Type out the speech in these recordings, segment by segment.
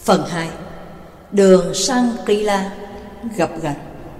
Phần 2. Đường Shangri-La gập ghềnh.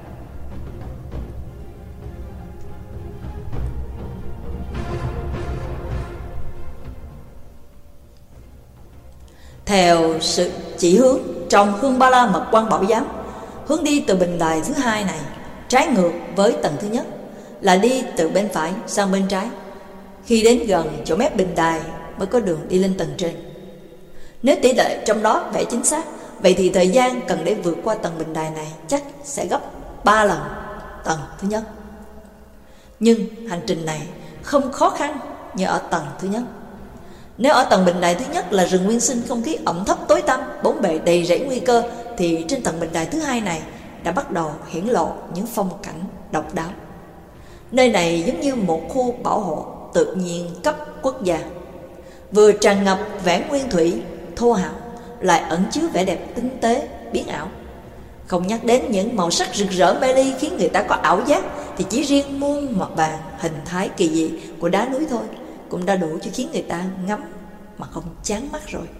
Theo sự chỉ hướng trong Hương Ba La Mật Quan Bảo Giám, hướng đi từ bình đài thứ hai này trái ngược với tầng thứ nhất là đi từ bên phải sang bên trái. Khi đến gần chỗ mép bình đài mới có đường đi lên tầng trên. Nếu tỷ lệ trong đó vẽ chính xác, vậy thì thời gian cần để vượt qua tầng bình đài này chắc sẽ gấp 3 lần tầng thứ nhất. Nhưng hành trình này không khó khăn như ở tầng thứ nhất. Nếu ở tầng bình đài thứ nhất là rừng nguyên sinh, không khí ẩm thấp tối tăm, bốn bề đầy rẫy nguy cơ, thì trên tầng bình đài thứ hai này đã bắt đầu hiển lộ những phong cảnh độc đáo. Nơi này giống như một khu bảo hộ tự nhiên cấp quốc gia, vừa tràn ngập vẻ nguyên thủy thô hào, lại ẩn chứa vẻ đẹp tinh tế biến ảo. Không nhắc đến những màu sắc rực rỡ mê ly khiến người ta có ảo giác, thì chỉ riêng muôn mặt vàng hình thái kỳ dị của đá núi thôi cũng đã đủ cho khiến người ta ngắm mà không chán mắt rồi.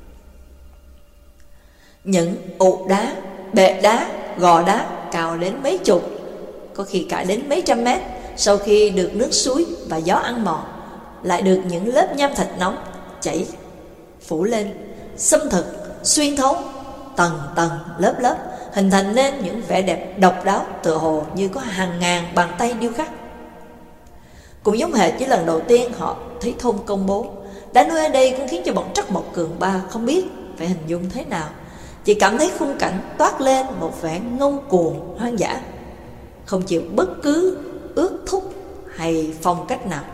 Những ụ đá, bệ đá, gò đá cao đến mấy chục, có khi cả đến mấy trăm mét, sau khi được nước suối và gió ăn mòn, lại được những lớp nham thạch nóng chảy phủ lên, xâm thực, xuyên thấu tầng tầng lớp lớp, hình thành nên những vẻ đẹp độc đáo, tựa hồ như có hàng ngàn bàn tay điêu khắc. Cũng giống hệt với lần đầu tiên họ thấy thôn công bố, đá núi ở đây cũng khiến cho bọn Trắc Mộc Cường Ba không biết phải hình dung thế nào, chỉ cảm thấy khung cảnh toát lên một vẻ ngông cuồng hoang dã, không chịu bất cứ ước thúc hay phong cách nào.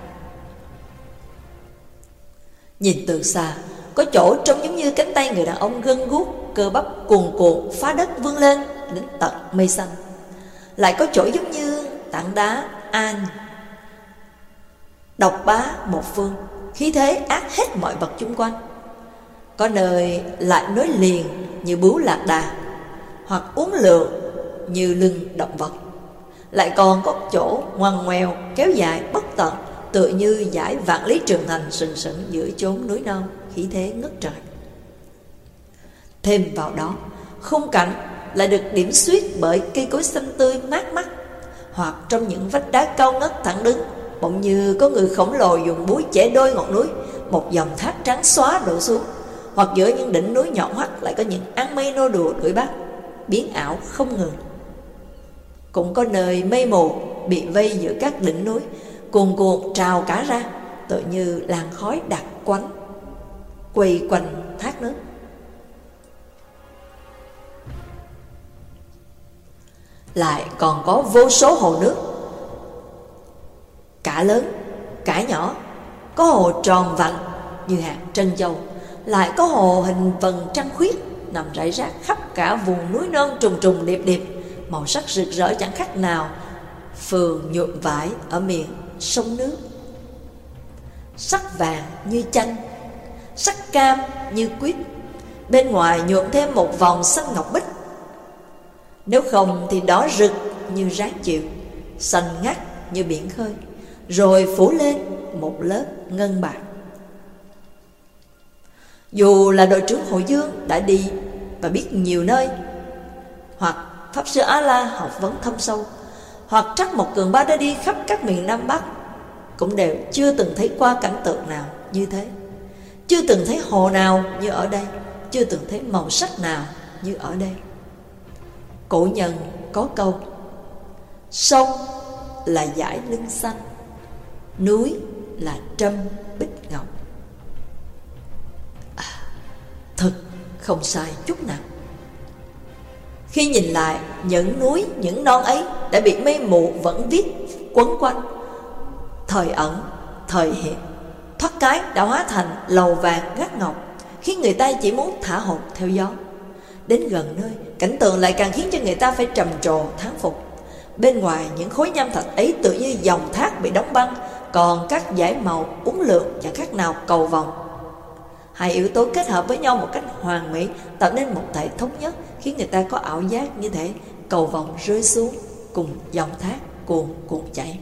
Nhìn từ xa, có chỗ trông giống như cánh tay người đàn ông gân guốc, cơ bắp cuồn cuộn phá đất vươn lên đến tận mây xanh. Lại có chỗ giống như tảng đá an độc bá một phương, khí thế ác hết mọi vật chung quanh. Có nơi lại nối liền như bướu lạc đà, hoặc uốn lượn như lưng động vật. Lại còn có chỗ ngoằn ngoèo kéo dài bất tận, tựa như dải vạn lý trường thành sừng sững giữa chốn núi non, khí thế ngất trời. Thêm vào đó, khung cảnh lại được điểm xuyết bởi cây cối xanh tươi mát mắt, hoặc trong những vách đá cao ngất thẳng đứng, bỗng như có người khổng lồ dùng búi chẻ đôi ngọn núi, một dòng thác trắng xóa đổ xuống. Hoặc giữa những đỉnh núi nhọn hoắt lại có những áng mây nô đùa đuổi bắt, biến ảo không ngừng. Cũng có nơi mây mù bị vây giữa các đỉnh núi, cuồn cuộn trào cả ra, tựa như làn khói đặc quánh quay quanh thác nước. Lại còn có vô số hồ nước, cả lớn cả nhỏ. Có hồ tròn vành như hạt trân châu, lại có hồ hình vầng trăng khuyết nằm rải rác khắp cả vùng núi non trùng trùng điệp điệp, màu sắc rực rỡ chẳng khác nào phường nhuộm vải ở miền sông nước. Sắc vàng như chanh, sắc cam như quýt, bên ngoài nhuộm thêm một vòng xanh ngọc bích. Nếu không thì đỏ rực như ráng chiều, xanh ngắt như biển khơi, rồi phủ lên một lớp ngân bạc. Dù là đội trưởng Hội Dương đã đi và biết nhiều nơi, hoặc Pháp Sư A-la học vấn thâm sâu, hoặc Trắc Mộc Cường Ba đã đi khắp các miền Nam Bắc, cũng đều chưa từng thấy qua cảnh tượng nào như thế, chưa từng thấy hồ nào như ở đây, chưa từng thấy màu sắc nào như ở đây. Cổ nhân có câu: sông là dải lưng xanh, núi là trâm bích ngọc. Thật không sai chút nào. Khi nhìn lại những núi, những non ấy đã bị mây mù vẫn viết quấn quanh, thời ẩn, thời hiện, thoát cái đã hóa thành lầu vàng gác ngọc, khiến người ta chỉ muốn thả hồn theo gió. Đến gần nơi, cảnh tượng lại càng khiến cho người ta phải trầm trồ thán phục. Bên ngoài những khối nham thạch ấy tựa như dòng thác bị đóng băng, còn các dải màu uốn lượn chẳng khác nào cầu vồng. Hai yếu tố kết hợp với nhau một cách hoàn mỹ, tạo nên một thể thống nhất, khiến người ta có ảo giác như thể cầu vồng rơi xuống cùng dòng thác cuồn cuộn chảy.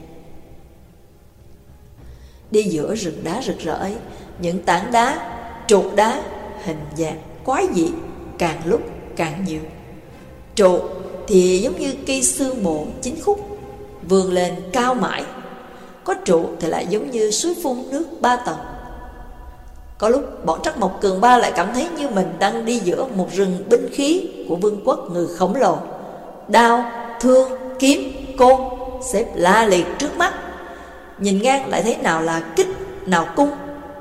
Đi giữa rừng đá rực rỡ ấy, những tảng đá, trục đá hình dạng quái dị càng lúc càng nhiều. Trụ thì giống như cây xương mộ 9 khúc, vươn lên cao mãi. Có trụ thì lại giống như suối phun nước 3 tầng. Có lúc bọn Trắc Mộc Cường Ba lại cảm thấy như mình đang đi giữa một rừng binh khí của vương quốc người khổng lồ. Đao, thương, kiếm, côn xếp la liệt trước mắt. Nhìn ngang lại thấy nào là kích, nào cung,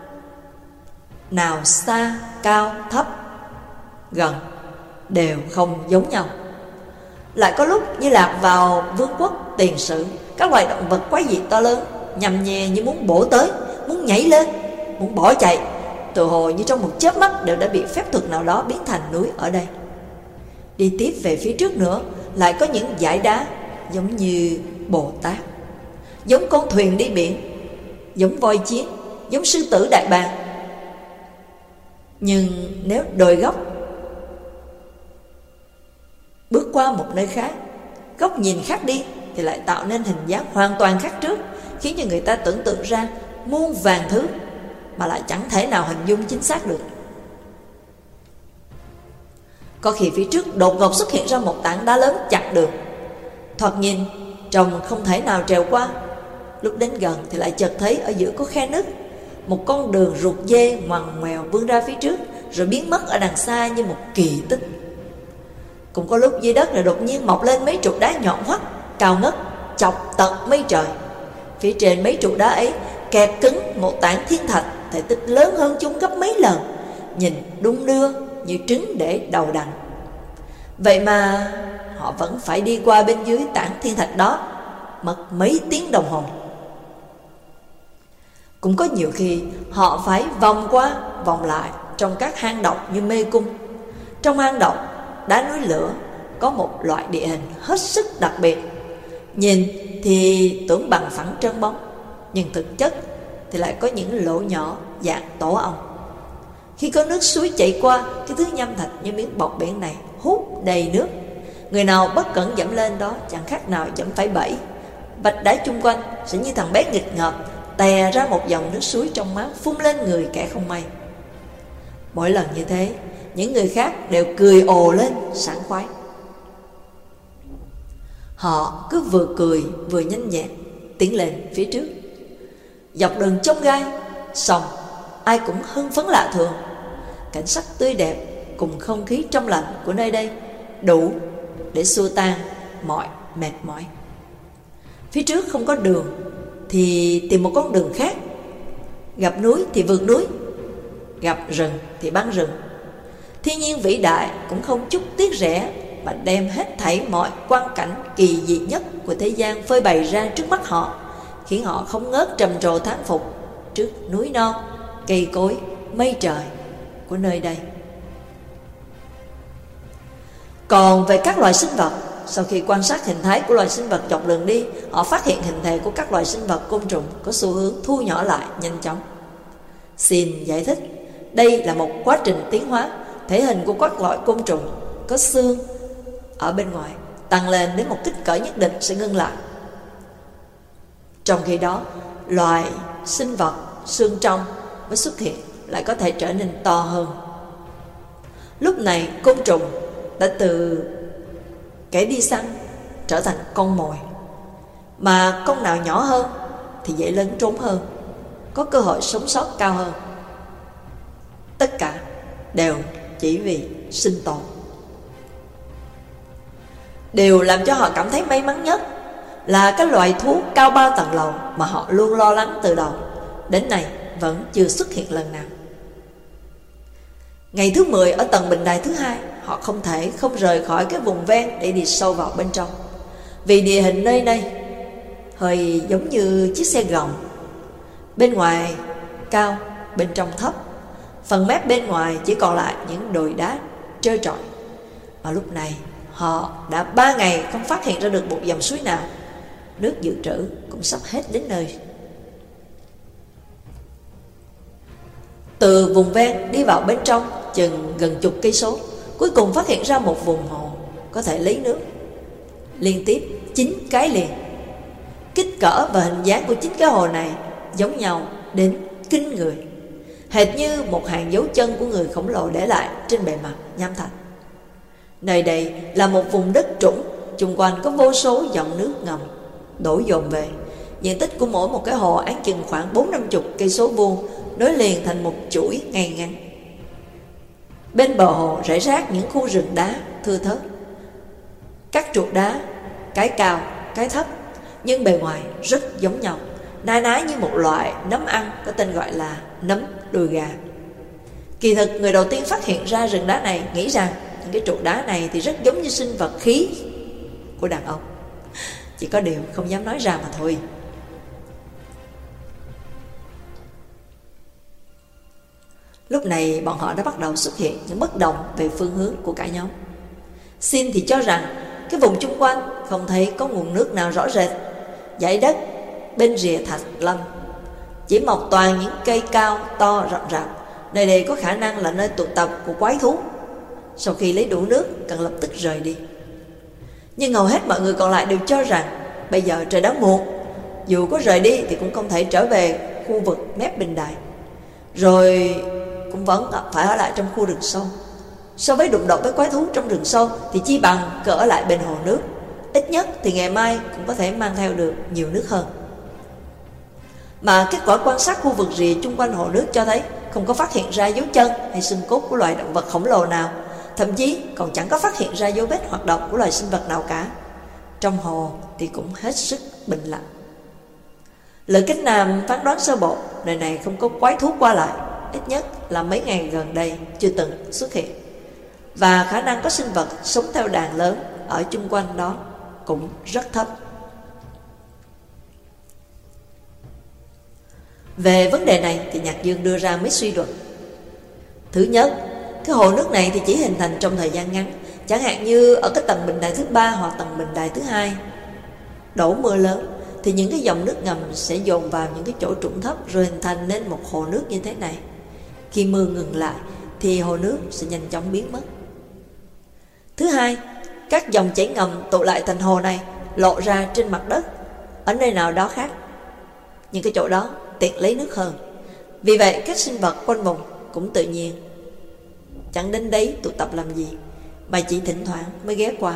nào xa, cao, thấp, gần, đều không giống nhau. Lại có lúc như lạc vào vương quốc tiền sử, các loài động vật quái dị to lớn nhằm nhè như muốn bổ tới, muốn nhảy lên, muốn bỏ chạy, tự hồ như trong một chớp mắt đều đã bị phép thuật nào đó biến thành núi ở đây. Đi tiếp về phía trước nữa, lại có những dải đá giống như Bồ Tát, giống con thuyền đi biển, giống voi chiến, giống sư tử đại bàng. Nhưng nếu đồi góc bước qua một nơi khác, góc nhìn khác đi, thì lại tạo nên hình dáng hoàn toàn khác trước, khiến cho người ta tưởng tượng ra muôn vàn thứ mà lại chẳng thể nào hình dung chính xác được. Có khi phía trước đột ngột xuất hiện ra một tảng đá lớn chặn đường, thoạt nhìn trông không thể nào trèo qua. Lúc đến gần thì lại chợt thấy ở giữa có khe nứt, một con đường ruột dê ngoằn ngoèo vươn ra phía trước, rồi biến mất ở đằng xa như một kỳ tích. Cũng có lúc dưới đất lại đột nhiên mọc lên mấy trụ đá nhọn hoắt, cao ngất, chọc tận mây trời. Phía trên mấy trụ đá ấy kẹp cứng một tảng thiên thạch thể tích lớn hơn chúng gấp mấy lần, nhìn đung đưa như trứng để đầu đành. Vậy mà họ vẫn phải đi qua bên dưới tảng thiên thạch đó, mất mấy tiếng đồng hồ. Cũng có nhiều khi họ phải vòng qua vòng lại trong các hang động như mê cung. Trong hang động đá núi lửa có một loại địa hình hết sức đặc biệt. Nhìn thì tưởng bằng phẳng trơn bóng, nhưng thực chất thì lại có những lỗ nhỏ dạng tổ ong. Khi có nước suối chảy qua, cái thứ nham thạch như miếng bọt biển này hút đầy nước. Người nào bất cẩn dẫm lên đó chẳng khác nào dẫm phải bẫy. Vách đá chung quanh sẽ như thằng bé nghịch ngợp tè ra một dòng nước suối trong mát phun lên người kẻ không may. Mỗi lần như thế, những người khác đều cười ồ lên sảng khoái. Họ cứ vừa cười vừa nhanh nhẹn tiến lên phía trước. Dọc đường chông gai, sông, ai cũng hưng phấn lạ thường. Cảnh sắc tươi đẹp cùng không khí trong lành của nơi đây đủ để xua tan mọi mệt mỏi. Phía trước không có đường thì tìm một con đường khác. Gặp núi thì vượt núi, gặp rừng thì băng rừng. Thiên nhiên vĩ đại cũng không chút tiếc rẻ mà đem hết thảy mọi quang cảnh kỳ dị nhất của thế gian phơi bày ra trước mắt họ, khiến họ không ngớt trầm trồ thán phục trước núi non, cây cối, mây trời của nơi đây. Còn về các loài sinh vật, sau khi quan sát hình thái của loài sinh vật dọc đường đi, họ phát hiện hình thể của các loài sinh vật côn trùng có xu hướng thu nhỏ lại nhanh chóng. Xin giải thích, đây là một quá trình tiến hóa. Thể hình của các loại côn trùng có xương ở bên ngoài tăng lên đến một kích cỡ nhất định sẽ ngưng lại. Trong khi đó, loài sinh vật xương trong mới xuất hiện lại có thể trở nên to hơn. Lúc này côn trùng đã từ kẻ đi săn trở thành con mồi, mà con nào nhỏ hơn thì dễ lấn trốn hơn, có cơ hội sống sót cao hơn. Tất cả đều chỉ vì sinh tồn. Điều làm cho họ cảm thấy may mắn nhất là cái loại thú cao 3 tầng lầu mà họ luôn lo lắng từ đầu đến nay vẫn chưa xuất hiện lần nào. Ngày thứ 10 ở tầng bình đài thứ 2, họ không thể không rời khỏi cái vùng ven để đi sâu vào bên trong. Vì địa hình nơi đây hơi giống như chiếc xe gồng, bên ngoài cao, bên trong thấp. Phần mép bên ngoài chỉ còn lại những đồi đá trơ trọi. Mà lúc này họ đã 3 ngày không phát hiện ra được một dòng suối nào. Nước dự trữ cũng sắp hết đến nơi. Từ vùng ven đi vào bên trong chừng gần chục cây số, cuối cùng phát hiện ra một vùng hồ có thể lấy nước. Liên tiếp 9 cái liền. Kích cỡ và hình dáng của 9 cái hồ này giống nhau đến kinh người, hệt như một hàng dấu chân của người khổng lồ để lại trên bề mặt nham thạch. Nơi đây là một vùng đất trũng, xung quanh có vô số dòng nước ngầm đổ dồn về. Diện tích của mỗi một cái hồ áng chừng khoảng 40-50 cây số vuông, nối liền thành một chuỗi ngay ngắn. Bên bờ hồ rải rác những khu rừng đá thưa thớt, các trụ đá, cái cao, cái thấp, nhưng bề ngoài rất giống nhau, na ná như một loại nấm ăn có tên gọi là nấm đùi gà. Kỳ thực người đầu tiên phát hiện ra rừng đá này nghĩ rằng những cái trụ đá này thì rất giống như sinh vật khí của đàn ông, chỉ có điều không dám nói ra mà thôi. Lúc này bọn họ đã bắt đầu xuất hiện những bất đồng về phương hướng của cả nhóm. Sin thì cho rằng cái vùng chung quanh không thấy có nguồn nước nào rõ rệt. Dãy đất bên rìa Thạch Lâm chỉ mọc toàn những cây cao to rậm rạp. Nơi đây có khả năng là nơi tụ tập của quái thú. Sau khi lấy đủ nước cần lập tức rời đi. Nhưng hầu hết mọi người còn lại đều cho rằng bây giờ trời đã muộn, dù có rời đi thì cũng không thể trở về khu vực mép bình đài, rồi cũng vẫn phải ở lại trong khu rừng sâu. So với đụng độ với quái thú trong rừng sâu thì chi bằng cứ ở lại bên hồ nước. Ít nhất thì ngày mai cũng có thể mang theo được nhiều nước hơn. Mà kết quả quan sát khu vực rìa chung quanh hồ nước cho thấy không có phát hiện ra dấu chân hay xương cốt của loài động vật khổng lồ nào, thậm chí còn chẳng có phát hiện ra dấu vết hoạt động của loài sinh vật nào cả. Trong hồ thì cũng hết sức bình lặng. Lữ Kính Nam phán đoán sơ bộ nơi này không có quái thú qua lại, ít nhất là mấy ngày gần đây chưa từng xuất hiện, và khả năng có sinh vật sống theo đàn lớn ở chung quanh đó cũng rất thấp. Về vấn đề này thì Nhạc Dương đưa ra mấy suy luận. Thứ nhất, cái hồ nước này thì chỉ hình thành trong thời gian ngắn, chẳng hạn như ở cái tầng bình đài thứ 3 hoặc tầng bình đài thứ 2. Đổ mưa lớn thì những cái dòng nước ngầm sẽ dồn vào những cái chỗ trũng thấp, rồi hình thành nên một hồ nước như thế này. Khi mưa ngừng lại thì hồ nước sẽ nhanh chóng biến mất. Thứ hai, các dòng chảy ngầm tụ lại thành hồ này lộ ra trên mặt đất ở nơi nào đó khác, nhưng cái chỗ đó tiện lấy nước hơn. Vì vậy các sinh vật quanh vùng cũng tự nhiên chẳng đến đấy tụ tập làm gì, mà chỉ thỉnh thoảng mới ghé qua.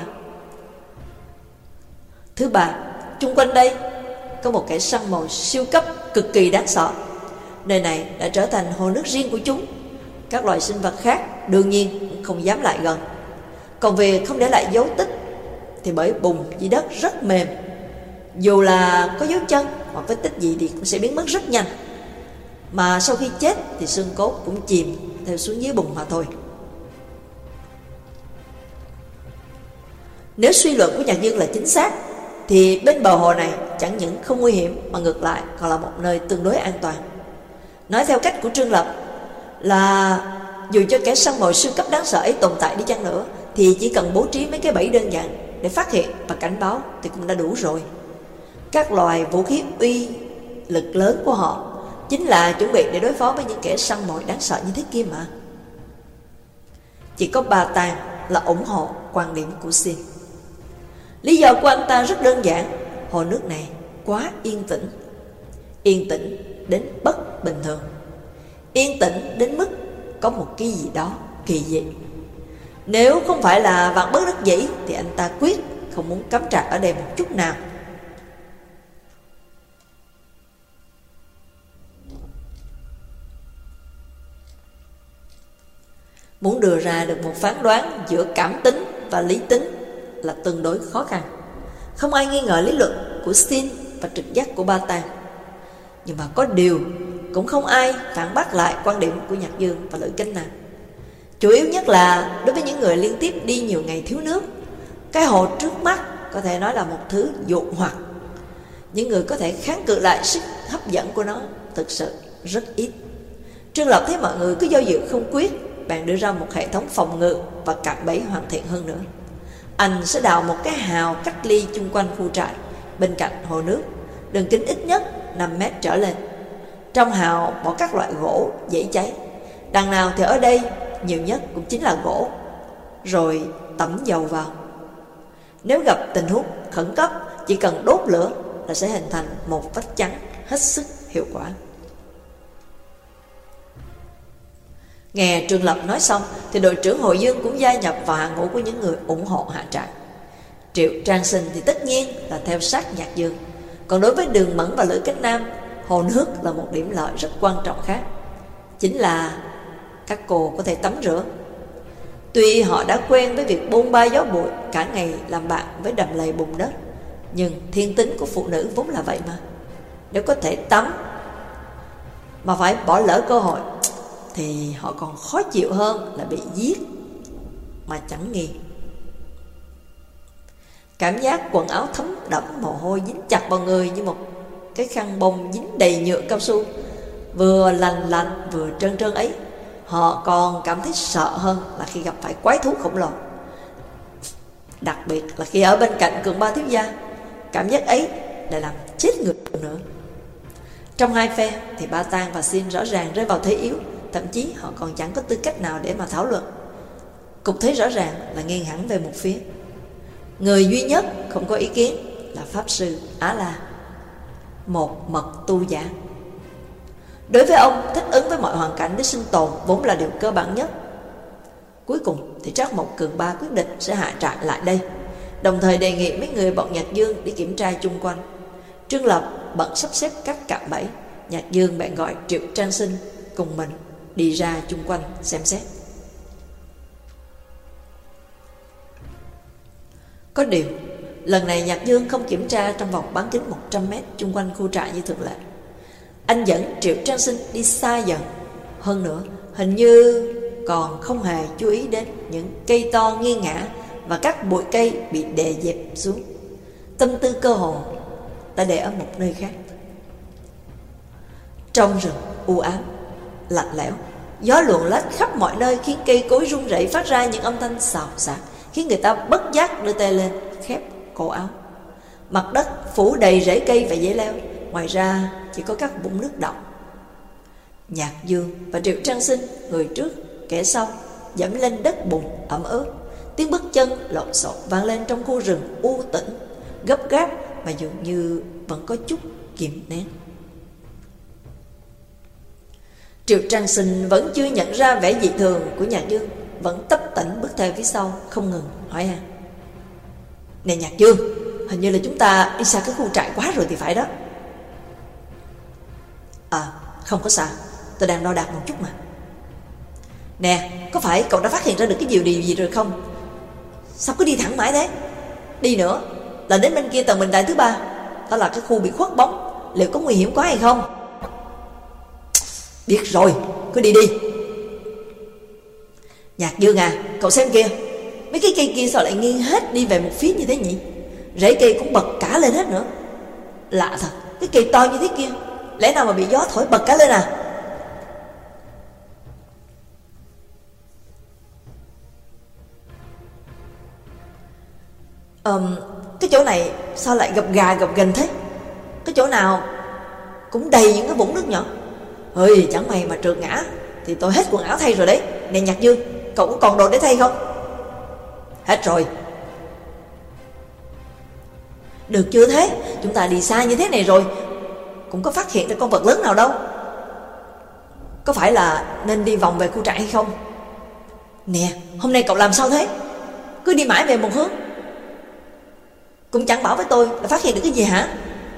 Thứ ba, chung quanh đây có một kẻ săn mồi siêu cấp cực kỳ đáng sợ. Nơi này đã trở thành hồ nước riêng của chúng. Các loài sinh vật khác đương nhiên không dám lại gần. Còn về không để lại dấu tích thì bởi bùn dưới đất rất mềm, dù là có dấu chân hoặc vết tích gì thì cũng sẽ biến mất rất nhanh. Mà sau khi chết thì xương cốt cũng chìm theo xuống dưới bùn mà thôi. Nếu suy luận của Nhạc Dương là chính xác thì bên bờ hồ này chẳng những không nguy hiểm mà ngược lại còn là một nơi tương đối an toàn. Nói theo cách của Trương Lập là dù cho kẻ săn mồi siêu cấp đáng sợ ấy tồn tại đi chăng nữa thì chỉ cần bố trí mấy cái bẫy đơn giản để phát hiện và cảnh báo thì cũng đã đủ rồi. Các loài vũ khí uy lực lớn của họ chính là chuẩn bị để đối phó với những kẻ săn mồi đáng sợ như thế kia mà. Chỉ có Ba Tàng là ủng hộ quan điểm của Sin. Lý do của anh ta rất đơn giản. Hồ nước này quá yên tĩnh. Yên tĩnh đến bất bình thường. Yên tĩnh đến mức có một cái gì đó kỳ dị. Nếu không phải là vạn bất đắc dĩ thì anh ta quyết không muốn cắm trại ở đây một chút nào. Muốn đưa ra được một phán đoán giữa cảm tính và lý tính là tương đối khó khăn. Không ai nghi ngờ lý luận của Sin và trực giác của Ba Tàng. Nhưng mà có điều cũng không ai phản bác lại quan điểm của Nhạc Dương và Lữ Kính Nam. Chủ yếu nhất là đối với những người liên tiếp đi nhiều ngày thiếu nước, cái hồ trước mắt có thể nói là một thứ dụ hoặc. Những người có thể kháng cự lại sức hấp dẫn của nó thực sự rất ít. Trương Lập thấy mọi người cứ do dự không quyết, bạn đưa ra một hệ thống phòng ngự và cạm bẫy hoàn thiện hơn nữa. Anh sẽ đào một cái hào cách ly chung quanh khu trại bên cạnh hồ nước, đường kính ít nhất 5 mét trở lên. Trong hào bỏ các loại gỗ dễ cháy, đằng nào thì ở đây nhiều nhất cũng chính là gỗ, rồi tẩm dầu vào. Nếu gặp tình huống khẩn cấp, chỉ cần đốt lửa là sẽ hình thành một vách chắn hết sức hiệu quả. Nghe Trương Lập nói xong thì đội trưởng Hồ Dương cũng gia nhập vào hàng ngũ của những người ủng hộ Hạ Trại. Triệu Trang Sinh thì tất nhiên là theo sát Nhạc Dương. Còn đối với Đường Mẫn và Lữ Cánh Nam, hồ nước là một điểm lợi rất quan trọng khác, chính là các cô có thể tắm rửa. Tuy họ đã quen với việc bôn ba gió bụi, cả ngày làm bạn với đầm lầy bùn đất, nhưng thiên tính của phụ nữ vốn là vậy mà. Nếu có thể tắm mà phải bỏ lỡ cơ hội thì họ còn khó chịu hơn là bị giết mà chẳng nghi. Cảm giác quần áo thấm đẫm mồ hôi dính chặt vào người như một cái khăn bông dính đầy nhựa cao su, vừa lành lạnh vừa trơn trơn ấy, họ còn cảm thấy sợ hơn là khi gặp phải quái thú khổng lồ. Đặc biệt là khi ở bên cạnh Cường Ba thiếu gia, cảm giác ấy lại làm chết người nữa. Trong hai phe thì Ba Tang và Xin rõ ràng rơi vào thế yếu, thậm chí họ còn chẳng có tư cách nào để mà thảo luận. Cục thế rõ ràng là nghiêng hẳn về một phía. Người duy nhất không có ý kiến là Pháp Sư Á La, một mật tu giả. Đối với ông, thích ứng với mọi hoàn cảnh để sinh tồn vốn là điều cơ bản nhất. Cuối cùng thì Trác Mộc Cường Ba quyết định sẽ hạ trại lại đây, đồng thời đề nghị mấy người bọn Nhạc Dương đi kiểm tra chung quanh. Trương Lập bận sắp xếp các cạm bẫy, Nhạc Dương bèn gọi Triệu Trang Sinh cùng mình đi ra chung quanh xem xét. Có điều, lần này Nhạc Dương không kiểm tra trong vòng bán kính 100 mét chung quanh khu trại như thường lệ. Anh dẫn Triệu Trang Sinh đi xa dần. Hơn nữa, hình như còn không hề chú ý đến những cây to nghiêng ngã và các bụi cây bị đè dẹp xuống. Tâm tư cơ hồ đã để ở một nơi khác. Trong rừng u ám, lạnh lẽo, gió luồn lách khắp mọi nơi khiến cây cối rung rẩy phát ra những âm thanh xào xạc, khiến người ta bất giác đưa tay lên khép cổ áo. Mặt đất phủ đầy rễ cây và dễ leo, ngoài ra chỉ có các vũng nước đọng. Nhạc Dương và Triệu Trang Sinh, người trước kẻ sau, dẫm lên đất bùn ẩm ướt. Tiếng bước chân lộn xộn vang lên trong khu rừng u tĩnh, gấp gáp mà dường như vẫn có chút kìm nén. Triệu Trang Sinh vẫn chưa nhận ra vẻ dị thường của Nhạc Dương, vẫn tấp tễnh bước theo phía sau, không ngừng hỏi han. Nè Nhạc Dương, hình như là chúng ta đi xa cái khu trại quá rồi thì phải đó. Không có sao, tôi đang đo đạc một chút mà. Nè, có phải cậu đã phát hiện ra được cái điều gì rồi không? Sao cứ đi thẳng mãi thế? Đi nữa là đến bên kia tầng bình đài thứ 3, đó là cái khu bị khuất bóng. Liệu có nguy hiểm quá hay không? Biết rồi, cứ đi đi. Nhạc Dương à, cậu xem kìa, mấy cái cây kia sao lại nghiêng hết đi về một phía như thế nhỉ? Rễ cây cũng bật cả lên hết nữa. Lạ thật, cái cây to như thế kia, lẽ nào mà bị gió thổi bật cả lên à? Cái chỗ này sao lại gập gà gập ghềnh thế? Cái chỗ nào cũng đầy những cái vũng nước nhỏ. Ơi, chẳng may mà trượt ngã thì tôi hết quần áo thay rồi đấy. Nè Nhạc Dương, cậu có còn đồ để thay không? Hết rồi. Được chưa thế? Chúng ta đi xa như thế này rồi cũng có phát hiện ra con vật lớn nào đâu. Có phải là nên đi vòng về khu trại hay không? Nè, hôm nay cậu làm sao thế? Cứ đi mãi về một hướng, cũng chẳng bảo với tôi là phát hiện được cái gì hả?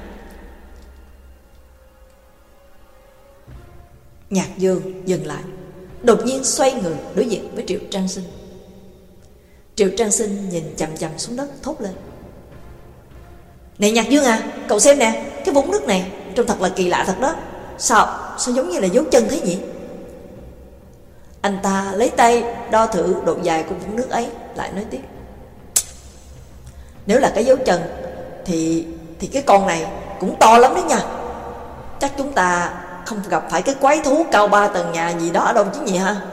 Nhạc Dương dừng lại, đột nhiên xoay người đối diện với Triệu Trang Sinh. Triệu Trang Sinh nhìn chằm chằm xuống đất thốt lên. Này Nhạc Dương à, cậu xem nè, cái vũng nước này trông thật là kỳ lạ thật đó. Sao giống như là dấu chân thế nhỉ? Anh ta lấy tay đo thử độ dài của vũng nước ấy, lại nói tiếp. Nếu là cái dấu chân thì cái con này cũng to lắm đấy nha. Chắc chúng ta không gặp phải cái quái thú cao 3 tầng nhà gì đó ở đâu chứ nhỉ ha?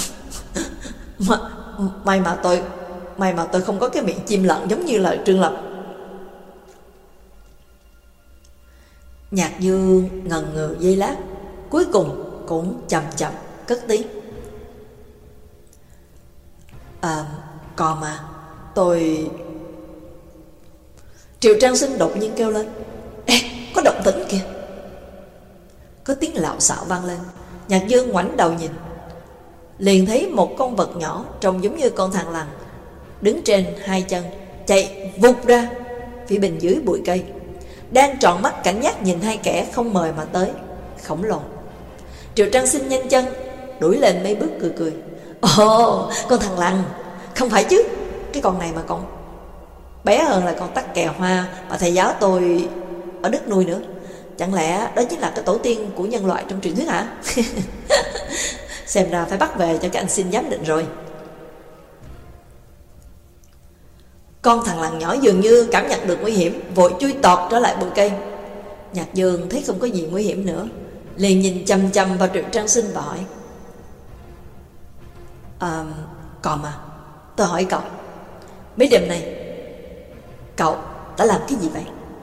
May mà tôi không có cái miệng chim lợn giống như lời Trương Lập. Nhạc Dương ngần ngừ giây lát, cuối cùng cũng chậm chậm cất tiếng. Còn mà tôi... Triệu Trang Sinh đột nhiên kêu lên. Ê, có động tĩnh kìa. Có tiếng lạo xạo vang lên. Nhạc Dương ngoảnh đầu nhìn. liền thấy một con vật nhỏ trông giống như con thằn lằn đứng trên hai chân, chạy vụt ra phía bên dưới bụi cây, đang tròn mắt cảnh giác nhìn hai kẻ không mời mà tới khổng lồ. Triệu Trang Sinh nhanh chân đuổi lên mấy bước cười cười. Ồ, con thằn lằn, không phải chứ, cái con này mà còn bé hơn là con tắc kè hoa mà thầy giáo tôi ở Đức nuôi nữa. Chẳng lẽ đó chính là cái tổ tiên của nhân loại trong truyền thuyết hả? Xem ra phải bắt về cho các anh xin giám định rồi. Con thằn lằn nhỏ dường như cảm nhận được nguy hiểm, vội chui tọt trở lại bụi cây. Nhạc Dương thấy không có gì nguy hiểm nữa, liền nhìn chăm chăm vào Triệu Trang Sinh và hỏi: còn mà, tôi hỏi cậu, mấy đêm nay cậu đã làm cái gì vậy?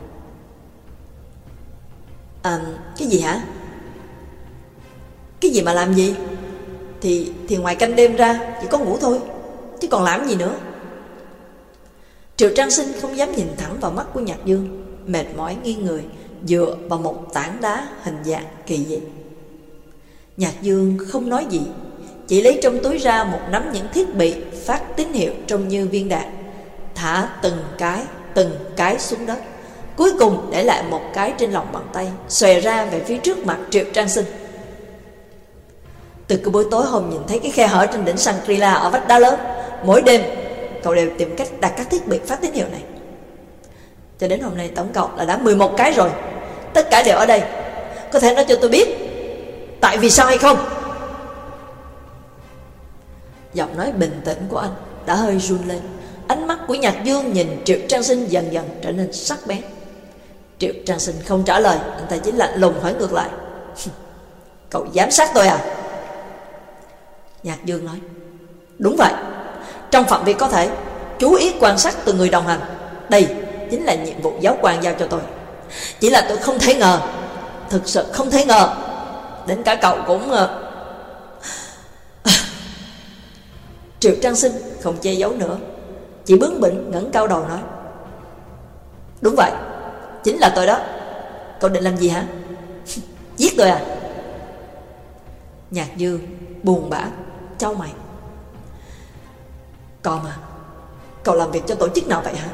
Cái gì hả? Cái gì mà làm gì? Thì ngoài canh đêm ra chỉ có ngủ thôi, chứ còn làm gì nữa. Triệu Trang Sinh không dám nhìn thẳng vào mắt của Nhạc Dương, mệt mỏi nghiêng người dựa vào một tảng đá hình dạng kỳ dị. Nhạc Dương không nói gì, chỉ lấy trong túi ra một nắm những thiết bị phát tín hiệu trông như viên đạn, thả từng cái xuống đất, cuối cùng để lại một cái trên lòng bàn tay, xòe ra về phía trước mặt Triệu Trang Sinh. Từ cái buổi tối hôm nhìn thấy cái khe hở trên đỉnh Shangri-La ở vách đá lớn, mỗi đêm cậu đều tìm cách đặt các thiết bị phát tín hiệu này. Cho đến hôm nay tổng cộng là đã 11 cái rồi. Tất cả đều ở đây. Có thể nói cho tôi biết tại vì sao hay không? Giọng nói bình tĩnh của anh đã hơi run lên. Ánh mắt của Nhạc Dương nhìn Triệu Trang Sinh dần dần trở nên sắc bén. Triệu Trang Sinh không trả lời, anh ta chỉ lạnh lùng hỏi ngược lại: Cậu giám sát tôi à? Nhạc Dương nói: Đúng vậy, trong phạm vi có thể, chú ý quan sát từng người đồng hành. Đây chính là nhiệm vụ giáo quan giao cho tôi. Chỉ là tôi không thể ngờ, thực sự không thể ngờ, đến cả cậu cũng... Triệu Trang Sinh không che giấu nữa, chỉ bướng bỉnh ngẩng cao đầu nói: Đúng vậy, chính là tôi đó. Cậu định làm gì hả? Giết tôi à? Nhạc Dương buồn bã chau mày: Còn mà, cậu làm việc cho tổ chức nào vậy hả?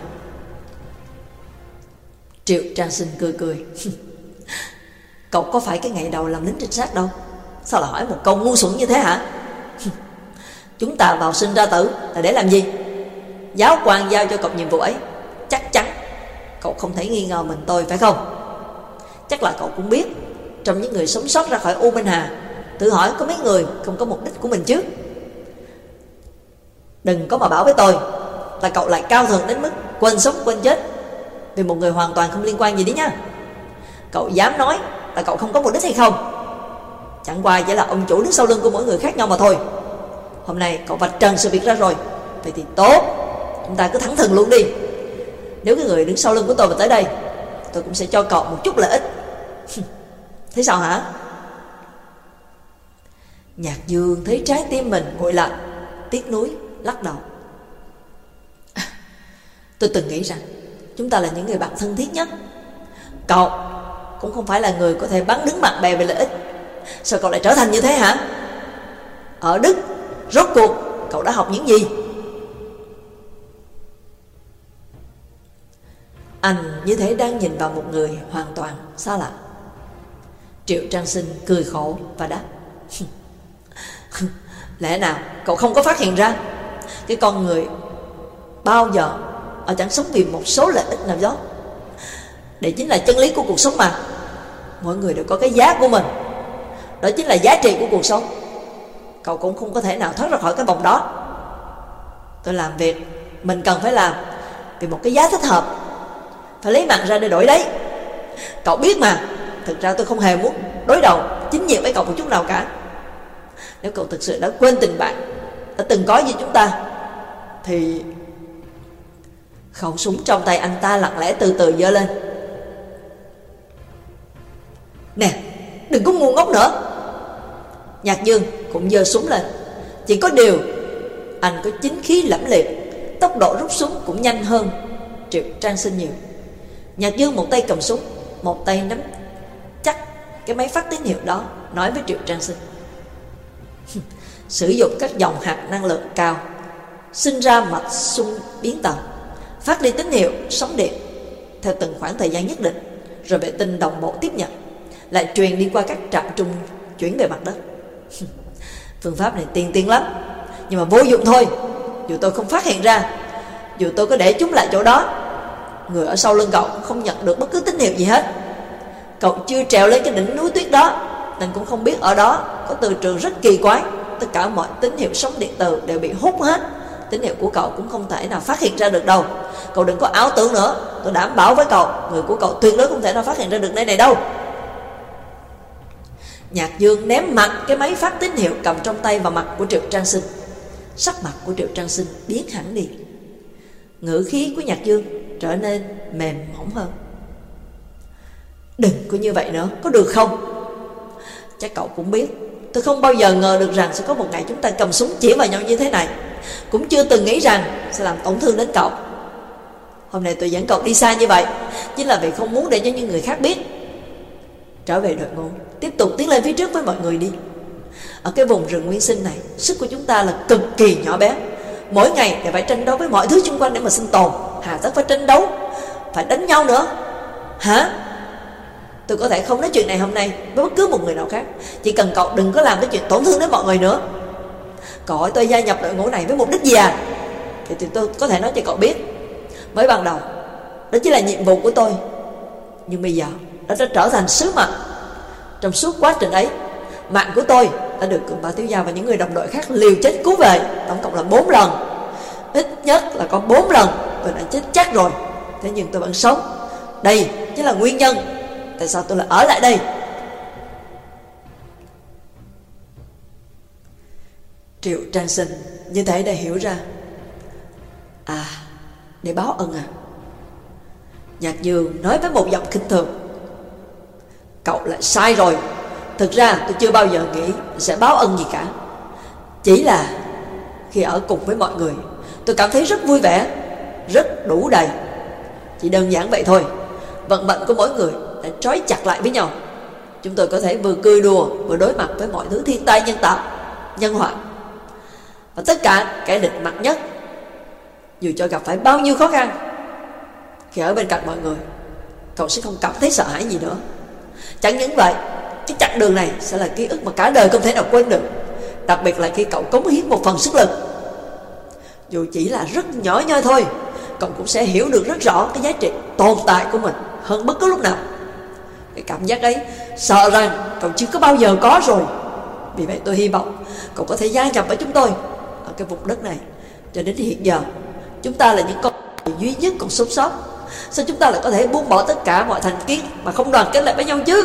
Triệu Trang Sinh cười cười: Cậu có phải cái ngày đầu làm lính trinh sát đâu, sao lại hỏi một câu ngu xuẩn như thế hả? Chúng ta vào sinh ra tử là để làm gì? Giáo quan giao cho cậu nhiệm vụ ấy, chắc chắn cậu không thể nghi ngờ mình tôi phải không? Chắc là cậu cũng biết, trong những người sống sót ra khỏi U Minh Hà, tự hỏi có mấy người không có mục đích của mình chứ? Đừng có mà bảo với tôi là cậu lại cao thượng đến mức quên sống quên chết vì một người hoàn toàn không liên quan gì đấy nhá. Cậu dám nói là cậu không có mục đích hay không? Chẳng qua chỉ là ông chủ đứng sau lưng của mỗi người khác nhau mà thôi. Hôm nay cậu vạch trần sự việc ra rồi, vậy thì tốt, chúng ta cứ thẳng thừng luôn đi. Nếu cái người đứng sau lưng của tôi mà tới đây, tôi cũng sẽ cho cậu một chút lợi ích. Thế sao hả? Nhạc Dương thấy trái tim mình nguội lạnh, tiếc nuối lắc đầu: Tôi từng nghĩ rằng chúng ta là những người bạn thân thiết nhất. Cậu cũng không phải là người có thể bán đứng bạn bè về lợi ích. Sao cậu lại trở thành như thế hả? Ở Đức rốt cuộc cậu đã học những gì? Anh như thế đang nhìn vào một người hoàn toàn xa lạ. Triệu Trang Sinh cười khổ và đáp: Lẽ nào cậu không có phát hiện ra cái con người bao giờ ở chẳng sống vì một số lợi ích nào đó? Đây chính là chân lý của cuộc sống mà. Mỗi người đều có cái giá của mình, đó chính là giá trị của cuộc sống. Cậu cũng không có thể nào thoát ra khỏi cái vòng đó. Tôi làm việc mình cần phải làm vì một cái giá thích hợp, phải lấy mạng ra để đổi đấy. Cậu biết mà, thực ra tôi không hề muốn đối đầu chính diện với cậu một chút nào cả. Nếu cậu thực sự đã quên tình bạn đã từng có với chúng ta, thì... Khẩu súng trong tay anh ta lặng lẽ từ từ giơ lên: Nè, đừng có ngu ngốc nữa. Nhạc Dương cũng giơ súng lên. Chỉ có điều anh có chính khí lẫm liệt, tốc độ rút súng cũng nhanh hơn Triệu Trang Sinh nhiều. Nhạc Dương một tay cầm súng, một tay nắm chắc cái máy phát tín hiệu đó, nói với Triệu Trang Sinh: sử dụng các dòng hạt năng lượng cao, sinh ra mạch xung biến tần, phát đi tín hiệu sóng điện theo từng khoảng thời gian nhất định, rồi vệ tinh đồng bộ tiếp nhận, lại truyền đi qua các trạm trung chuyển về mặt đất. Phương pháp này tiên tiến lắm, nhưng mà vô dụng thôi. Dù tôi không phát hiện ra, dù tôi có để chúng lại chỗ đó, người ở sau lưng cậu không nhận được bất cứ tín hiệu gì hết. Cậu chưa trèo lên cái đỉnh núi tuyết đó, nên cũng không biết ở đó có từ trường rất kỳ quái. Tất cả mọi tín hiệu sóng điện từ đều bị hút hết. Tín hiệu của cậu cũng không thể nào phát hiện ra được đâu. Cậu đừng có ảo tưởng nữa. Tôi đảm bảo với cậu, người của cậu tuyệt đối không thể nào phát hiện ra được nơi này đâu. Nhạc Dương ném mạnh cái máy phát tín hiệu cầm trong tay vào mặt của Triệu Trang Sinh. Sắc mặt của Triệu Trang Sinh biến hẳn đi. Ngữ khí của Nhạc Dương trở nên mềm mỏng hơn. Đừng có như vậy nữa, có được không? Chắc cậu cũng biết, tôi không bao giờ ngờ được rằng sẽ có một ngày chúng ta cầm súng chỉ vào nhau như thế này. Cũng chưa từng nghĩ rằng sẽ làm tổn thương đến cậu. Hôm nay tôi dẫn cậu đi xa như vậy chính là vì không muốn để cho những người khác biết. Trở về đội ngũ, tiếp tục tiến lên phía trước với mọi người đi. Ở cái vùng rừng nguyên sinh này, sức của chúng ta là cực kỳ nhỏ bé. Mỗi ngày đều phải tranh đấu với mọi thứ xung quanh để mà sinh tồn. Hà tất phải tranh đấu, phải đánh nhau nữa. Hả? Tôi có thể không nói chuyện này hôm nay với bất cứ một người nào khác. Chỉ cần cậu đừng có làm cái chuyện tổn thương đến mọi người nữa. Cậu hỏi tôi gia nhập đội ngũ này với mục đích gì à? Thì tôi có thể nói cho cậu biết. Mới ban đầu, đó chỉ là nhiệm vụ của tôi. Nhưng bây giờ, nó đã trở thành sứ mệnh. Trong suốt quá trình ấy, mạng của tôi đã được Cường Ba Thiếu Gia và những người đồng đội khác liều chết cứu về. Tổng cộng là 4 lần. Ít nhất là có 4 lần tôi đã chết chắc rồi. Thế nhưng tôi vẫn sống. Đây chính là nguyên nhân tại sao tôi lại ở lại đây. Triệu Trang Sinh như thế đã hiểu ra. À, để báo ân à? Nhạc Dương nói với một giọng khinh thường. Cậu lại sai rồi. Thực ra tôi chưa bao giờ nghĩ sẽ báo ân gì cả. Chỉ là khi ở cùng với mọi người, tôi cảm thấy rất vui vẻ, rất đủ đầy. Chỉ đơn giản vậy thôi. Vận mệnh của mỗi người đã trói chặt lại với nhau. Chúng tôi có thể vừa cười đùa, vừa đối mặt với mọi thứ thiên tai nhân tạo, nhân họa. Và tất cả kẻ địch mạnh nhất, dù cho gặp phải bao nhiêu khó khăn, khi ở bên cạnh mọi người, cậu sẽ không cảm thấy sợ hãi gì nữa. Chẳng những vậy, cái chặng đường này sẽ là ký ức mà cả đời không thể nào quên được. Đặc biệt là khi cậu cống hiến một phần sức lực, dù chỉ là rất nhỏ nhoi thôi, cậu cũng sẽ hiểu được rất rõ cái giá trị tồn tại của mình hơn bất cứ lúc nào. Cái cảm giác ấy sợ rằng cậu chưa có bao giờ có rồi. Vì vậy tôi hy vọng cậu có thể gia nhập với chúng tôi ở cái vùng đất này. Cho đến hiện giờ, chúng ta là những con người duy nhất còn sống sót. Sao chúng ta lại có thể buông bỏ tất cả mọi thành kiến mà không đoàn kết lại với nhau chứ?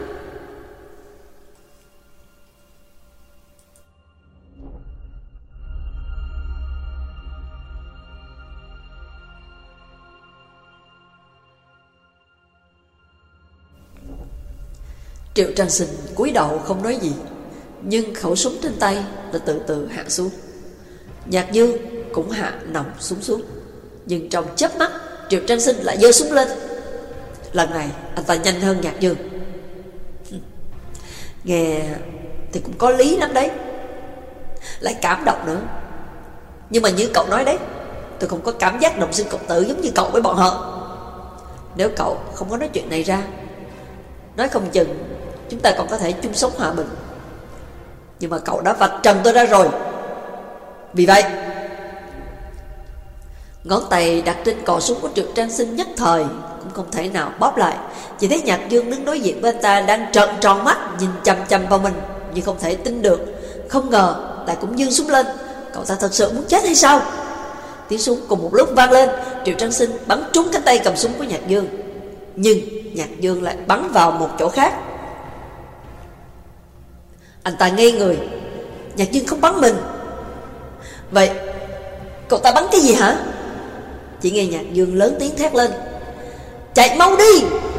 Triệu Trang Sinh cúi đầu không nói gì, nhưng khẩu súng trên tay đã từ từ hạ xuống. Nhạc Dương cũng hạ nòng súng xuống. Nhưng trong chớp mắt, Triệu Trang Sinh lại giơ súng lên. Lần này anh ta nhanh hơn Nhạc Dương. Nghe thì cũng có lý lắm đấy, lại cảm động nữa. Nhưng mà như cậu nói đấy, tôi không có cảm giác đồng sinh cộng tử giống như cậu với bọn họ. Nếu cậu không có nói chuyện này ra, nói không chừng chúng ta còn có thể chung sống hòa bình. Nhưng mà cậu đã vạch trần tôi ra rồi. Vì vậy, ngón tay đặt trên cò súng của Triệu Trang Sinh nhất thời cũng không thể nào bóp lại. Chỉ thấy Nhạc Dương đứng đối diện với anh ta đang trợn tròn mắt nhìn chằm chằm vào mình, nhưng không thể tin được. Không ngờ lại cũng giương súng lên. Cậu ta thật sự muốn chết hay sao? Tiếng súng cùng một lúc vang lên. Triệu Trang Sinh bắn trúng cánh tay cầm súng của Nhạc Dương, nhưng Nhạc Dương lại bắn vào một chỗ khác. Anh ta ngây người. Nhạc Dương không bắn mình. Vậy cậu ta bắn cái gì hả? Chỉ nghe Nhạc Dương lớn tiếng thét lên: chạy mau đi!